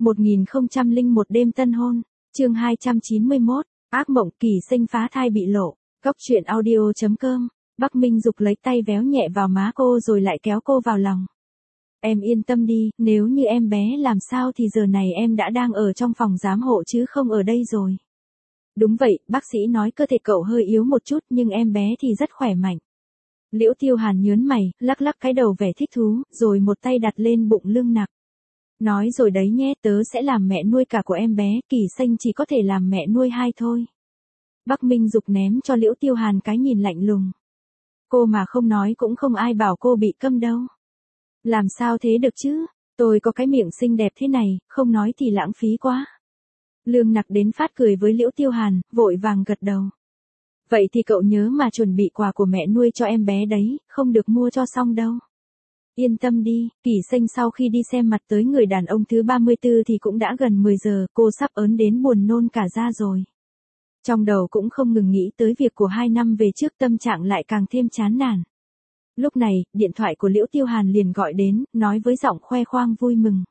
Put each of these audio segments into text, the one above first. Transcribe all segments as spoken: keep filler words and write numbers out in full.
một nghìn không trăm lẻ một đêm tân hôn, chương hai trăm chín mươi mốt, ác mộng Kỳ Sinh phá thai bị lộ, Cốc truyện audio chấm com, Bắc Minh Dục lấy tay véo nhẹ vào má cô rồi lại kéo cô vào lòng. Em yên tâm đi, nếu như em bé làm sao thì giờ này em đã đang ở trong phòng giám hộ chứ không ở đây rồi. Đúng vậy, bác sĩ nói cơ thể cậu hơi yếu một chút nhưng em bé thì rất khỏe mạnh. Liễu Tiêu Hàn nhớn mày, lắc lắc cái đầu vẻ thích thú, rồi một tay đặt lên bụng Lương Nặc. Nói rồi đấy nhé, tớ sẽ làm mẹ nuôi cả của em bé, Kỳ Sinh chỉ có thể làm mẹ nuôi hai thôi. Bắc Minh Dục ném cho Liễu Tiêu Hàn cái nhìn lạnh lùng. Cô mà không nói cũng không ai bảo cô bị câm đâu. Làm sao thế được chứ, tôi có cái miệng xinh đẹp thế này, không nói thì lãng phí quá. Lương Nặc đến phát cười với Liễu Tiêu Hàn, vội vàng gật đầu. Vậy thì cậu nhớ mà chuẩn bị quà của mẹ nuôi cho em bé đấy, không được mua cho xong đâu. Yên tâm đi, Kỳ Sinh sau khi đi xem mặt tới người đàn ông thứ ba mươi tư thì cũng đã gần mười giờ, cô sắp ớn đến buồn nôn cả ra rồi. Trong đầu cũng không ngừng nghĩ tới việc của hai năm về trước, tâm trạng lại càng thêm chán nản. Lúc này, điện thoại của Liễu Tiêu Hàn liền gọi đến, nói với giọng khoe khoang vui mừng.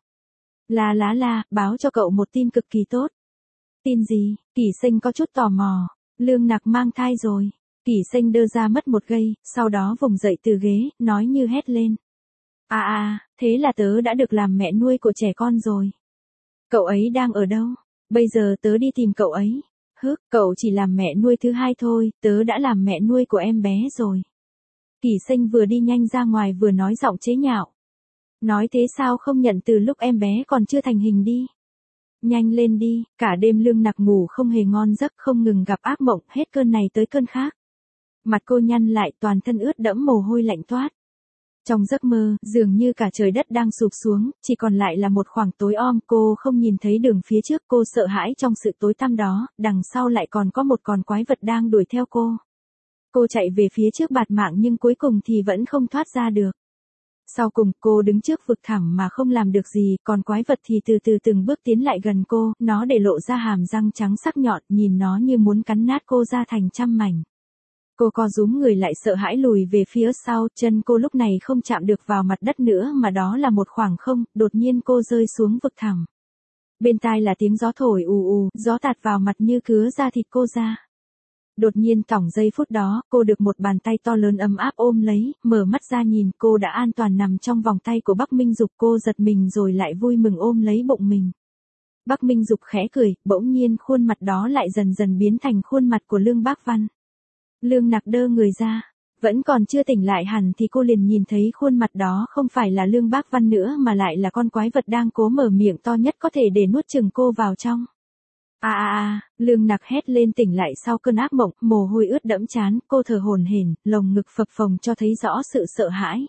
La lá la, báo cho cậu một tin cực kỳ tốt. Tin gì? Kỳ Sinh có chút tò mò. Lương Nặc mang thai rồi. Kỳ Sinh đơ ra mất một giây, sau đó vùng dậy từ ghế, nói như hét lên. À à, thế là tớ đã được làm mẹ nuôi của trẻ con rồi. Cậu ấy đang ở đâu? Bây giờ tớ đi tìm cậu ấy. Hứ, cậu chỉ làm mẹ nuôi thứ hai thôi, tớ đã làm mẹ nuôi của em bé rồi. Kỳ Sinh vừa đi nhanh ra ngoài vừa nói giọng chế nhạo. Nói thế sao không nhận từ lúc em bé còn chưa thành hình đi. Nhanh lên đi, cả đêm Lương Nặc ngủ không hề ngon giấc, không ngừng gặp ác mộng, hết cơn này tới cơn khác. Mặt cô nhăn lại, toàn thân ướt đẫm mồ hôi lạnh toát. Trong giấc mơ, dường như cả trời đất đang sụp xuống, chỉ còn lại là một khoảng tối om, cô không nhìn thấy đường phía trước, cô sợ hãi trong sự tối tăm đó, đằng sau lại còn có một con quái vật đang đuổi theo cô. Cô chạy về phía trước bạt mạng nhưng cuối cùng thì vẫn không thoát ra được. Sau cùng, cô đứng trước vực thẳm mà không làm được gì, còn quái vật thì từ từ từng bước tiến lại gần cô, nó để lộ ra hàm răng trắng sắc nhọn, nhìn nó như muốn cắn nát cô ra thành trăm mảnh. Cô co rúm người lại sợ hãi lùi về phía sau, chân cô lúc này không chạm được vào mặt đất nữa mà đó là một khoảng không, đột nhiên cô rơi xuống vực thẳm. Bên tai là tiếng gió thổi ù ù, gió tạt vào mặt như cứa da thịt cô ra. Đột nhiên tổng giây phút đó, cô được một bàn tay to lớn ấm áp ôm lấy, mở mắt ra nhìn, cô đã an toàn nằm trong vòng tay của Bắc Minh Dục, cô giật mình rồi lại vui mừng ôm lấy bụng mình. Bắc Minh Dục khẽ cười, bỗng nhiên khuôn mặt đó lại dần dần biến thành khuôn mặt của Lương Bác Văn. Lương Nặc đơ người ra, vẫn còn chưa tỉnh lại hẳn thì cô liền nhìn thấy khuôn mặt đó không phải là Lương Bác Văn nữa mà lại là con quái vật đang cố mở miệng to nhất có thể để nuốt chửng cô vào trong. À à à, Lương Nặc hét lên tỉnh lại sau cơn ác mộng, mồ hôi ướt đẫm trán, cô thở hổn hển, lồng ngực phập phồng cho thấy rõ sự sợ hãi.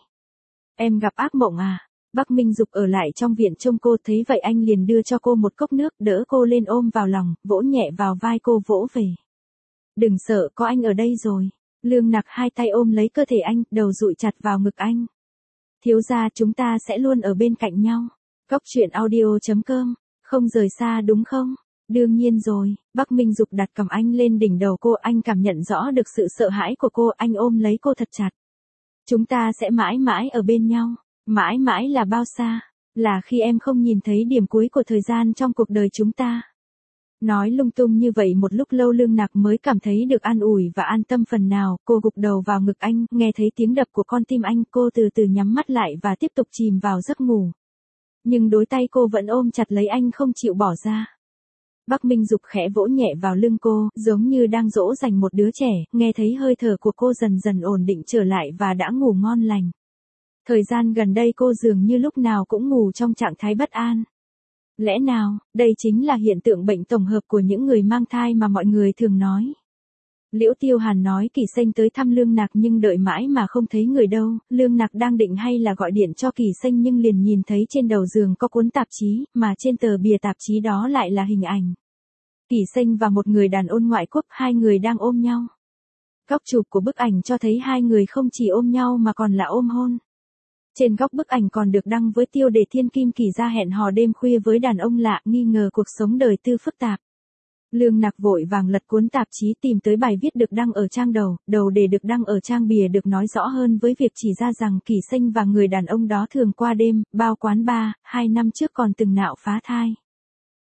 Em gặp ác mộng à? Bắc Minh Dục ở lại trong viện trông cô, thấy vậy anh liền đưa cho cô một cốc nước, đỡ cô lên ôm vào lòng, vỗ nhẹ vào vai cô vỗ về. Đừng sợ, có anh ở đây rồi. Lương Nặc hai tay ôm lấy cơ thể anh, đầu dụi chặt vào ngực anh. Thiếu gia, chúng ta sẽ luôn ở bên cạnh nhau. Cốc truyện audio chấm com, không rời xa đúng không? Đương nhiên rồi. Bắc Minh Dục đặt cầm anh lên đỉnh đầu cô, anh cảm nhận rõ được sự sợ hãi của cô, anh ôm lấy cô thật chặt. Chúng ta sẽ mãi mãi ở bên nhau. Mãi mãi là bao xa? Là khi em không nhìn thấy điểm cuối của thời gian trong cuộc đời chúng ta. Nói lung tung như vậy một lúc lâu Lương Nặc mới cảm thấy được an ủi và an tâm phần nào, cô gục đầu vào ngực anh, nghe thấy tiếng đập của con tim anh, cô từ từ nhắm mắt lại và tiếp tục chìm vào giấc ngủ. Nhưng đôi tay cô vẫn ôm chặt lấy anh không chịu bỏ ra. Bắc Minh Dục khẽ vỗ nhẹ vào lưng cô, giống như đang dỗ dành một đứa trẻ, nghe thấy hơi thở của cô dần dần ổn định trở lại và đã ngủ ngon lành. Thời gian gần đây cô dường như lúc nào cũng ngủ trong trạng thái bất an. Lẽ nào, đây chính là hiện tượng bệnh tổng hợp của những người mang thai mà mọi người thường nói. Liễu Tiêu Hàn nói Kỳ Sinh tới thăm Lương Nặc nhưng đợi mãi mà không thấy người đâu, Lương Nặc đang định hay là gọi điện cho Kỳ Sinh nhưng liền nhìn thấy trên đầu giường có cuốn tạp chí, mà trên tờ bìa tạp chí đó lại là hình ảnh. Kỳ Sinh và một người đàn ông ngoại quốc, hai người đang ôm nhau. Góc chụp của bức ảnh cho thấy hai người không chỉ ôm nhau mà còn là ôm hôn. Trên góc bức ảnh còn được đăng với tiêu đề Thiên Kim Kỳ ra hẹn hò đêm khuya với đàn ông lạ, nghi ngờ cuộc sống đời tư phức tạp. Lương Nặc vội vàng lật cuốn tạp chí tìm tới bài viết được đăng ở trang đầu, đầu đề được đăng ở trang bìa được nói rõ hơn với việc chỉ ra rằng Kỳ Sinh và người đàn ông đó thường qua đêm, bao quán bar, hai năm trước còn từng nạo phá thai.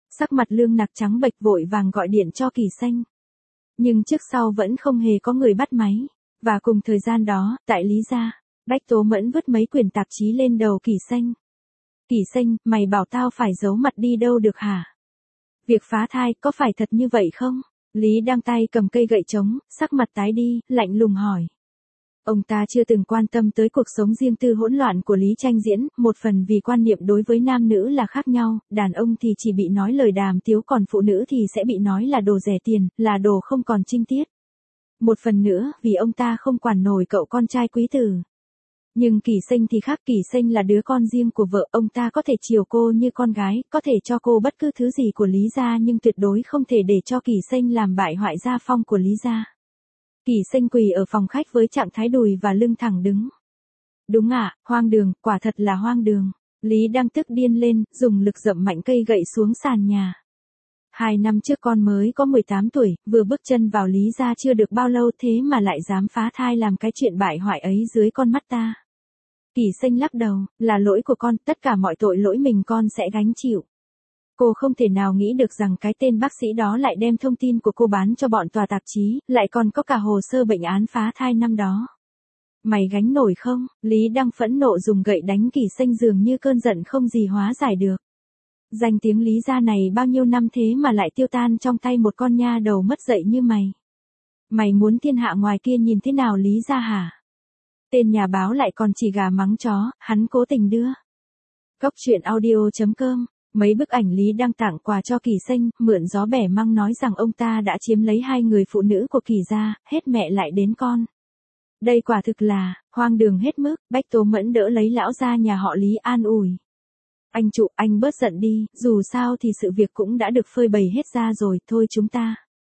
Sắc mặt Lương Nặc trắng bệch vội vàng gọi điện cho Kỳ Xanh. Nhưng trước sau vẫn không hề có người bắt máy. Và cùng thời gian đó, tại Lý gia, Bách Tố Mẫn vứt mấy quyển tạp chí lên đầu Kỳ Xanh. Kỳ Xanh, mày bảo tao phải giấu mặt đi đâu được hả? Việc phá thai có phải thật như vậy không? Lý Đăng tay cầm cây gậy trống, sắc mặt tái đi, lạnh lùng hỏi. Ông ta chưa từng quan tâm tới cuộc sống riêng tư hỗn loạn của Lý Tranh Diễn, một phần vì quan niệm đối với nam nữ là khác nhau, đàn ông thì chỉ bị nói lời đàm tiếu còn phụ nữ thì sẽ bị nói là đồ rẻ tiền, là đồ không còn trinh tiết. Một phần nữa, vì ông ta không quản nổi cậu con trai quý tử. Nhưng Kỳ Xanh thì khác, Kỳ Xanh là đứa con riêng của vợ, ông ta có thể chiều cô như con gái, có thể cho cô bất cứ thứ gì của Lý gia nhưng tuyệt đối không thể để cho Kỳ Xanh làm bại hoại gia phong của Lý gia. Kỳ Xanh quỳ ở phòng khách với trạng thái đùi và lưng thẳng đứng. Đúng ạ, à, hoang đường, quả thật là hoang đường. Lý Đăng tức điên lên, dùng lực dậm mạnh cây gậy xuống sàn nhà. Hai năm trước con mới có mười tám tuổi, vừa bước chân vào Lý gia chưa được bao lâu thế mà lại dám phá thai làm cái chuyện bại hoại ấy dưới con mắt ta. Kỳ Xanh lắc đầu, là lỗi của con, tất cả mọi tội lỗi mình con sẽ gánh chịu. Cô không thể nào nghĩ được rằng cái tên bác sĩ đó lại đem thông tin của cô bán cho bọn tòa tạp chí, lại còn có cả hồ sơ bệnh án phá thai năm đó. Mày gánh nổi không? Lý Đăng phẫn nộ dùng gậy đánh Kỳ Xanh dường như cơn giận không gì hóa giải được. Danh tiếng Lý gia này bao nhiêu năm thế mà lại tiêu tan trong tay một con nha đầu mất dạy như mày. Mày muốn thiên hạ ngoài kia nhìn thế nào Lý gia hả? Tên nhà báo lại còn chỉ gà mắng chó, hắn cố tình đưa. Cốc truyện audio chấm com. Mấy bức ảnh Lý Đăng tặng quà cho Kỳ Xanh, mượn gió bẻ măng nói rằng ông ta đã chiếm lấy hai người phụ nữ của Kỳ gia, hết mẹ lại đến con. Đây quả thực là, hoang đường hết mức, Bách Tố Mẫn đỡ lấy lão gia nhà họ Lý an ủi. Anh trụ, anh bớt giận đi, dù sao thì sự việc cũng đã được phơi bày hết ra rồi, thôi chúng ta.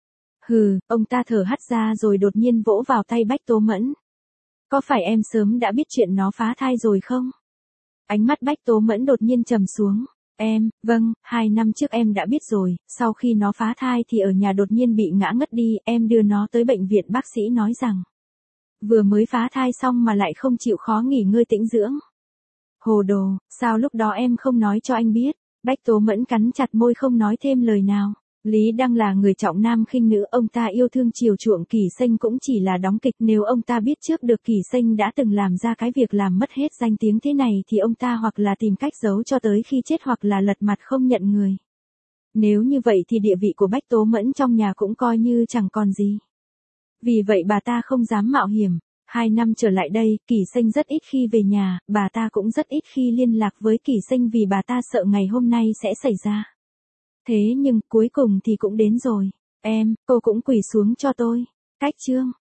Hừ, ông ta thở hắt ra rồi đột nhiên vỗ vào tay Bách Tố Mẫn. Có phải em sớm đã biết chuyện nó phá thai rồi không? Ánh mắt Bách Tố Mẫn đột nhiên trầm xuống. Em, vâng, hai năm trước em đã biết rồi, sau khi nó phá thai thì ở nhà đột nhiên bị ngã ngất đi, em đưa nó tới bệnh viện bác sĩ nói rằng. Vừa mới phá thai xong mà lại không chịu khó nghỉ ngơi tĩnh dưỡng. Hồ đồ, sao lúc đó em không nói cho anh biết? Bách Tố Mẫn cắn chặt môi không nói thêm lời nào. Lý Đăng là người trọng nam khinh nữ, ông ta yêu thương chiều chuộng Kỳ Xanh cũng chỉ là đóng kịch, nếu ông ta biết trước được Kỳ Xanh đã từng làm ra cái việc làm mất hết danh tiếng thế này thì ông ta hoặc là tìm cách giấu cho tới khi chết hoặc là lật mặt không nhận người. Nếu như vậy thì địa vị của Bách Tố Mẫn trong nhà cũng coi như chẳng còn gì. Vì vậy bà ta không dám mạo hiểm. Hai năm trở lại đây, Kỳ Xanh rất ít khi về nhà, bà ta cũng rất ít khi liên lạc với Kỳ Xanh vì bà ta sợ ngày hôm nay sẽ xảy ra. Thế nhưng, cuối cùng thì cũng đến rồi. Em, cô cũng quỳ xuống cho tôi. Cách chương.